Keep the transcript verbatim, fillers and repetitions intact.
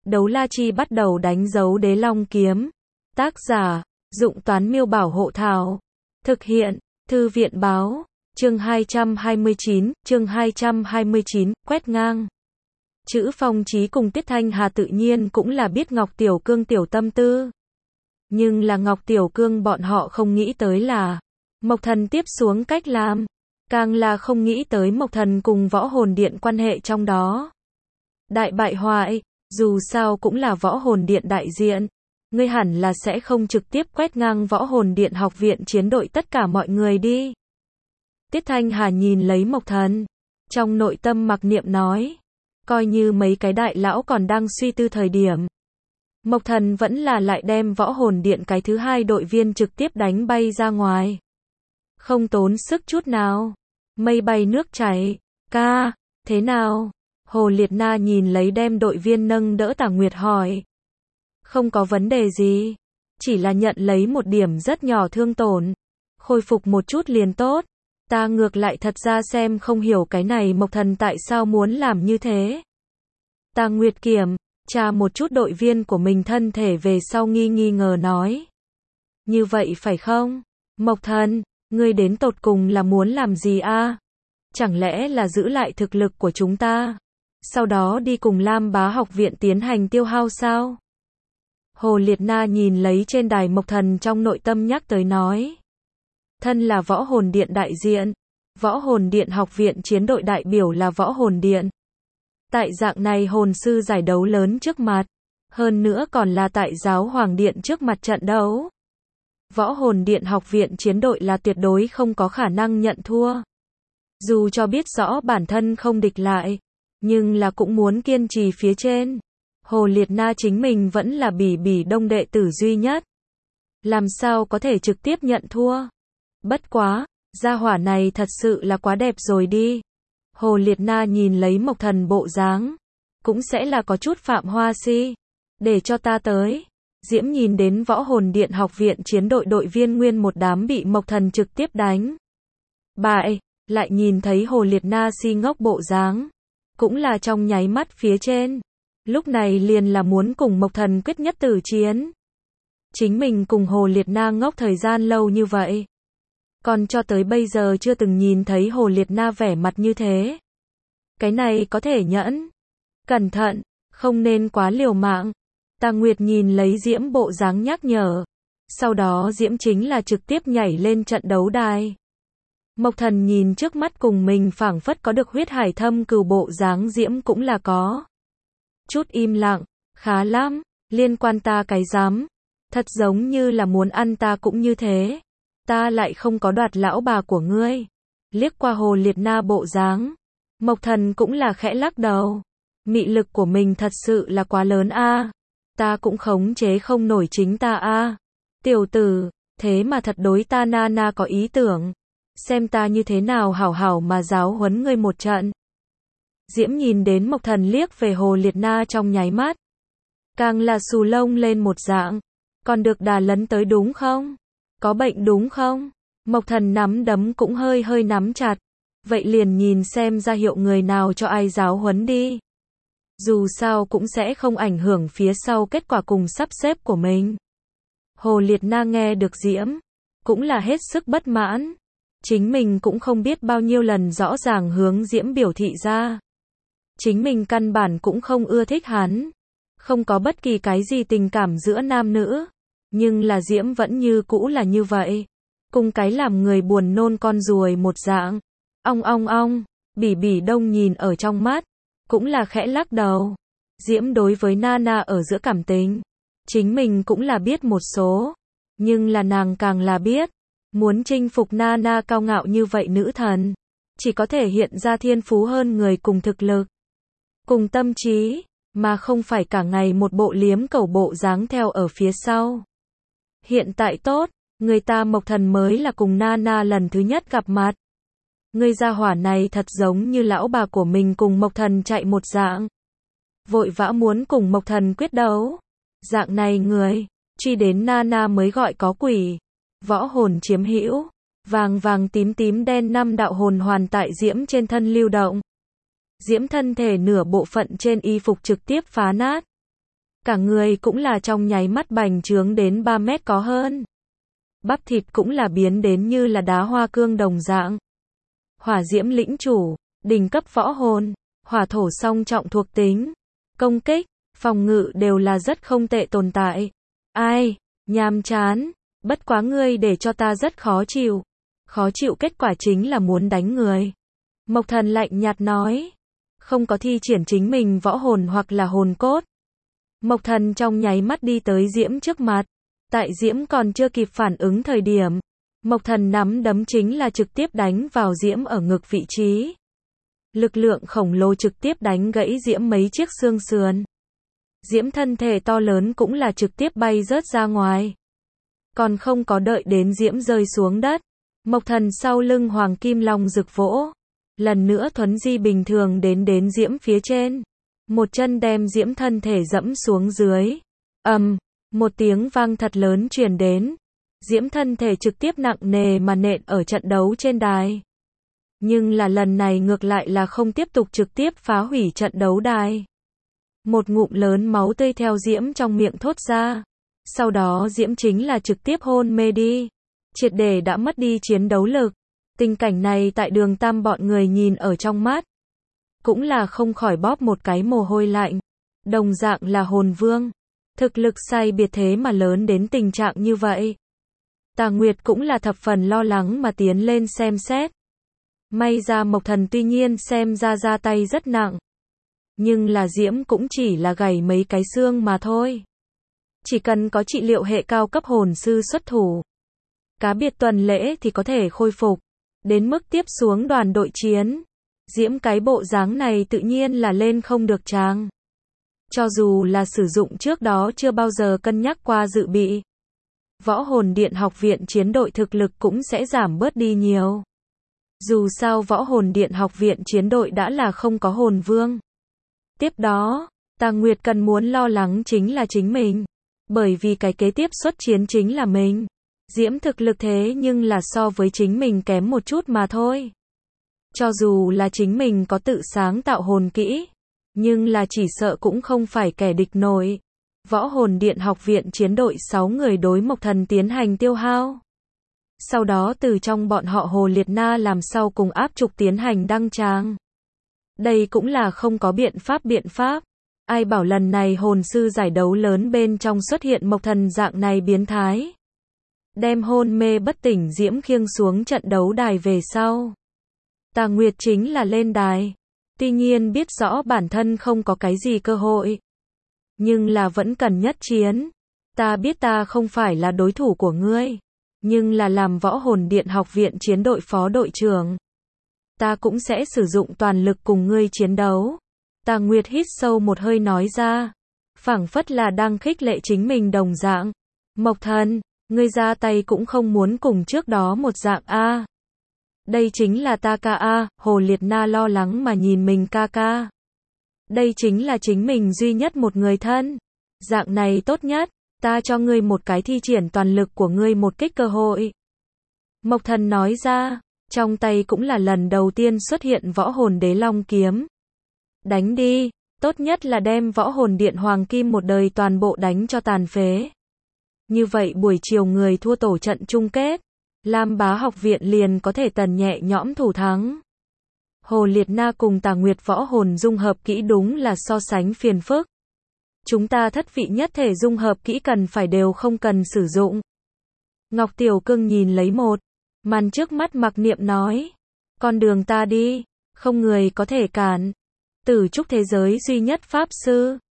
Đấu la chi bắt đầu đánh dấu đế long kiếm. Tác giả, Dụng Toán Miêu Bảo Hộ Thảo. Thực hiện, Thư viện Báo. Chương hai trăm hai mươi chín, chương hai trăm hai mươi chín, quét ngang. Chữ Phong Chí cùng Tiết Thanh Hà tự nhiên cũng là biết Ngọc Tiểu Cương tiểu tâm tư. Nhưng là Ngọc Tiểu Cương bọn họ không nghĩ tới là Mộc Thần tiếp xuống cách làm. Càng là không nghĩ tới Mộc Thần cùng Võ Hồn Điện quan hệ trong đó. Đại bại hoại, dù sao cũng là Võ Hồn Điện đại diện. Ngươi hẳn là sẽ không trực tiếp quét ngang Võ Hồn Điện học viện chiến đội tất cả mọi người đi. Tiết Thanh Hà nhìn lấy Mộc Thần. Trong nội tâm mặc niệm nói. Coi như mấy cái đại lão còn đang suy tư thời điểm. Mộc Thần vẫn là lại đem Võ Hồn Điện cái thứ hai đội viên trực tiếp đánh bay ra ngoài. Không tốn sức chút nào. Mây bay nước chảy. Ca, thế nào? Hồ Liệt Na nhìn lấy đem đội viên nâng đỡ Tả Nguyệt hỏi. Không có vấn đề gì. Chỉ là nhận lấy một điểm rất nhỏ thương tổn. Khôi phục một chút liền tốt. Ta ngược lại thật ra xem không hiểu cái này Mộc Thần tại sao muốn làm như thế. Tà Nguyệt kiểm tra một chút đội viên của mình thân thể về sau nghi nghi ngờ nói. Như vậy phải không? Mộc Thần, ngươi đến tột cùng là muốn làm gì a? Chẳng lẽ là giữ lại thực lực của chúng ta? Sau đó đi cùng Lam Bá học viện tiến hành tiêu hao sao? Hồ Liệt Na nhìn lấy trên đài Mộc Thần trong nội tâm nhắc tới nói. Thân là Võ Hồn Điện đại diện. Võ Hồn Điện học viện chiến đội đại biểu là Võ Hồn Điện. Tại dạng này hồn sư giải đấu lớn trước mặt. Hơn nữa còn là tại giáo hoàng điện trước mặt trận đấu. Võ Hồn Điện học viện chiến đội là tuyệt đối không có khả năng nhận thua. Dù cho biết rõ bản thân không địch lại. Nhưng là cũng muốn kiên trì phía trên. Hồ Liệt Na chính mình vẫn là bỉ bỉ đông đệ tử duy nhất. Làm sao có thể trực tiếp nhận thua. Bất quá, gia hỏa này thật sự là quá đẹp rồi đi. Hồ Liệt Na nhìn lấy Mộc Thần bộ dáng. Cũng sẽ là có chút phạm hoa si. Để cho ta tới. Diễm nhìn đến Võ Hồn Điện học viện chiến đội đội viên nguyên một đám bị Mộc Thần trực tiếp đánh. Bại, lại nhìn thấy Hồ Liệt Na si ngốc bộ dáng. Cũng là trong nháy mắt phía trên. Lúc này liền là muốn cùng Mộc Thần quyết nhất tử chiến. Chính mình cùng Hồ Liệt Na ngốc thời gian lâu như vậy. Còn cho tới bây giờ chưa từng nhìn thấy Hồ Liệt Na vẻ mặt như thế. Cái này có thể nhẫn. Cẩn thận, không nên quá liều mạng. Tà Nguyệt nhìn lấy Diễm bộ dáng nhắc nhở. Sau đó Diễm chính là trực tiếp nhảy lên trận đấu đài. Mộc Thần nhìn trước mắt cùng mình phảng phất có được huyết hải thâm cừu bộ dáng Diễm cũng là có. Chút im lặng, khá lắm, liên quan ta cái dám. Thật giống như là muốn ăn ta cũng như thế. Ta lại không có đoạt lão bà của ngươi. Liếc qua Hồ Liệt Na bộ dáng. Mộc Thần cũng là khẽ lắc đầu. Mị lực của mình thật sự là quá lớn a. Ta cũng khống chế không nổi chính ta a. Tiểu tử, thế mà thật đối ta na na có ý tưởng. Xem ta như thế nào hảo hảo mà giáo huấn ngươi một trận. Diễm nhìn đến Mộc Thần liếc về Hồ Liệt Na trong nháy mắt. Càng là xù lông lên một dạng. Còn được đà lấn tới đúng không? Có bệnh đúng không? Mộc Thần nắm đấm cũng hơi hơi nắm chặt. Vậy liền nhìn xem ra hiệu người nào cho ai giáo huấn đi. Dù sao cũng sẽ không ảnh hưởng phía sau kết quả cùng sắp xếp của mình. Hồ Liệt Na nghe được Diễm. Cũng là hết sức bất mãn. Chính mình cũng không biết bao nhiêu lần rõ ràng hướng Diễm biểu thị ra. Chính mình căn bản cũng không ưa thích hắn. Không có bất kỳ cái gì tình cảm giữa nam nữ. Nhưng là Diễm vẫn như cũ là như vậy. Cùng cái làm người buồn nôn con ruồi một dạng. Ong ong ong, bỉ bỉ đông nhìn ở trong mắt. Cũng là khẽ lắc đầu. Diễm đối với Nana ở giữa cảm tình. Chính mình cũng là biết một số. Nhưng là nàng càng là biết. Muốn chinh phục Nana cao ngạo như vậy nữ thần. Chỉ có thể hiện ra thiên phú hơn người cùng thực lực. Cùng tâm trí. Mà không phải cả ngày một bộ liếm cầu bộ dáng theo ở phía sau. Hiện tại tốt, người ta Mộc Thần mới là cùng Nana lần thứ nhất gặp mặt. Người gia hỏa này thật giống như lão bà của mình cùng Mộc Thần chạy một dạng. Vội vã muốn cùng Mộc Thần quyết đấu. Dạng này người, truy đến Nana mới gọi có quỷ. Võ hồn chiếm hữu, vàng vàng tím tím đen năm đạo hồn hoàn tại Diễm trên thân lưu động. Diễm thân thể nửa bộ phận trên y phục trực tiếp phá nát. Cả người cũng là trong nháy mắt bành trướng đến ba mét có hơn. Bắp thịt cũng là biến đến như là đá hoa cương đồng dạng. Hỏa diễm lĩnh chủ, đỉnh cấp võ hồn, hỏa thổ song trọng thuộc tính, công kích, phòng ngự đều là rất không tệ tồn tại. Ai, nhàm chán, bất quá ngươi để cho ta rất khó chịu. Khó chịu kết quả chính là muốn đánh người. Mộc Thần lạnh nhạt nói, không có thi triển chính mình võ hồn hoặc là hồn cốt. Mộc Thần trong nháy mắt đi tới Diễm trước mặt. Tại Diễm còn chưa kịp phản ứng thời điểm, Mộc Thần nắm đấm chính là trực tiếp đánh vào Diễm ở ngực vị trí. Lực lượng khổng lồ trực tiếp đánh gãy Diễm mấy chiếc xương sườn. Diễm thân thể to lớn cũng là trực tiếp bay rớt ra ngoài. Còn không có đợi đến Diễm rơi xuống đất, Mộc Thần sau lưng Hoàng Kim Long rực vỗ. Lần nữa thuấn di bình thường đến đến Diễm phía trên. Một chân đem Diễm thân thể dẫm xuống dưới. Ầm, um, một tiếng vang thật lớn truyền đến. Diễm thân thể trực tiếp nặng nề mà nện ở trận đấu trên đài. Nhưng là lần này ngược lại là không tiếp tục trực tiếp phá hủy trận đấu đài. Một ngụm lớn máu tươi theo Diễm trong miệng thốt ra. Sau đó Diễm chính là trực tiếp hôn mê đi. Triệt để đã mất đi chiến đấu lực. Tình cảnh này tại Đường Tam bọn người nhìn ở trong mắt. Cũng là không khỏi bóp một cái mồ hôi lạnh. Đồng dạng là hồn vương. Thực lực sai biệt thế mà lớn đến tình trạng như vậy. Tà Nguyệt cũng là thập phần lo lắng mà tiến lên xem xét. May ra Mộc Thần tuy nhiên xem ra ra tay rất nặng. Nhưng là Diễm cũng chỉ là gãy mấy cái xương mà thôi. Chỉ cần có trị liệu hệ cao cấp hồn sư xuất thủ. Cá biệt tuần lễ thì có thể khôi phục. Đến mức tiếp xuống đoàn đội chiến. Diễm cái bộ dáng này tự nhiên là lên không được trang. Cho dù là sử dụng trước đó chưa bao giờ cân nhắc qua dự bị. Võ hồn điện học viện chiến đội thực lực cũng sẽ giảm bớt đi nhiều. Dù sao võ hồn điện học viện chiến đội đã là không có hồn vương. Tiếp đó, Tà Nguyệt cần muốn lo lắng chính là chính mình. Bởi vì cái kế tiếp xuất chiến chính là mình. Diễm thực lực thế nhưng là so với chính mình kém một chút mà thôi. Cho dù là chính mình có tự sáng tạo hồn kỹ. Nhưng là chỉ sợ cũng không phải kẻ địch nổi. Võ hồn điện học viện chiến đội sáu người đối Mộc Thần tiến hành tiêu hao. Sau đó từ trong bọn họ Hồ Liệt Na làm sau cùng áp trục tiến hành đăng tràng. Đây cũng là không có biện pháp biện pháp. Ai bảo lần này hồn sư giải đấu lớn bên trong xuất hiện Mộc Thần dạng này biến thái. Đem hôn mê bất tỉnh Diễm khiêng xuống trận đấu đài về sau. Tà Nguyệt chính là lên đài. Tuy nhiên biết rõ bản thân không có cái gì cơ hội. Nhưng là vẫn cần nhất chiến. Ta biết ta không phải là đối thủ của ngươi. Nhưng là làm võ hồn điện học viện chiến đội phó đội trưởng. Ta cũng sẽ sử dụng toàn lực cùng ngươi chiến đấu. Tà Nguyệt hít sâu một hơi nói ra. Phảng phất là đang khích lệ chính mình đồng dạng. Mộc Thần, ngươi ra tay cũng không muốn cùng trước đó một dạng a. Đây chính là ta ca a, Hồ Liệt Na lo lắng mà nhìn mình ca ca. Đây chính là chính mình duy nhất một người thân. Dạng này tốt nhất, ta cho ngươi một cái thi triển toàn lực của ngươi một kích cơ hội. Mộc Thần nói ra, trong tay cũng là lần đầu tiên xuất hiện võ hồn đế long kiếm. Đánh đi, tốt nhất là đem võ hồn điện hoàng kim một đời toàn bộ đánh cho tàn phế. Như vậy buổi chiều người thua tổ trận chung kết. Lam Bá học viện liền có thể tần nhẹ nhõm thủ thắng. Hồ Liệt Na cùng Tà Nguyệt võ hồn dung hợp kỹ đúng là so sánh phiền phức. Chúng ta thất vị nhất thể dung hợp kỹ cần phải đều không cần sử dụng. Ngọc Tiểu Cương nhìn lấy một màn trước mắt mặc niệm nói. Con đường ta đi, không người có thể cản. Tử trúc thế giới duy nhất pháp sư.